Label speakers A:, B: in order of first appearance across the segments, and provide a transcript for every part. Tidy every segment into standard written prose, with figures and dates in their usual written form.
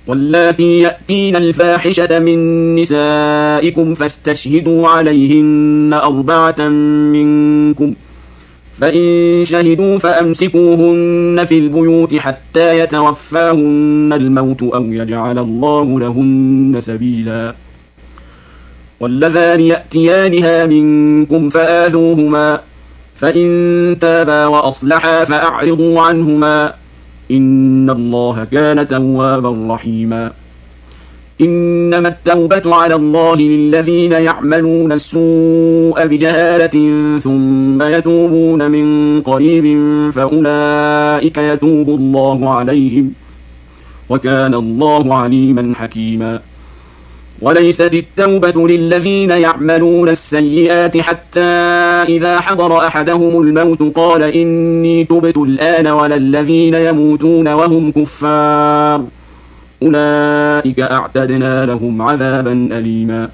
A: واللاتي يأتين الفاحشة من نسائكم فاستشهدوا عليهن 4 منكم، فإن شهدوا فأمسكوهن في البيوت حتى يتوفاهن الموت أو يجعل الله لهن سبيلا. واللذان يأتيانها منكم فآذوهما، فإن تابا وأصلحا فأعرضوا عنهما، إن الله كان توابا رحيما. إنما التوبة على الله للذين يعملون السوء بجهالة ثم يتوبون من قريب فأولئك يتوب الله عليهم، وكان الله عليما حكيما. وليست التوبة للذين يعملون السيئات حتى إذا حضر أحدهم الموت قال إني تبت الآن، ولا الذين يموتون وهم كفار، أولئك أعتدنا لهم عذابا أليما.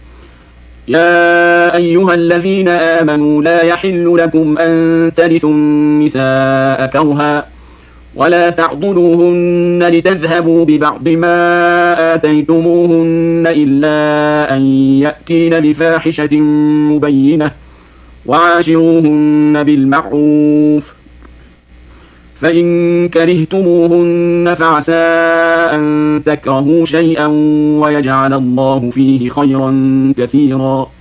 A: يا أيها الذين آمنوا لا يحل لكم أن ترثوا النساء كرها، ولا تعضلوهن لتذهبوا ببعض ما آتيتموهن إلا أن يأتين بفاحشة مبينة، وعاشروهن بالمعروف، فإن كرهتموهن فعسى أن تكرهوا شيئا ويجعل الله فيه خيرا كثيرا.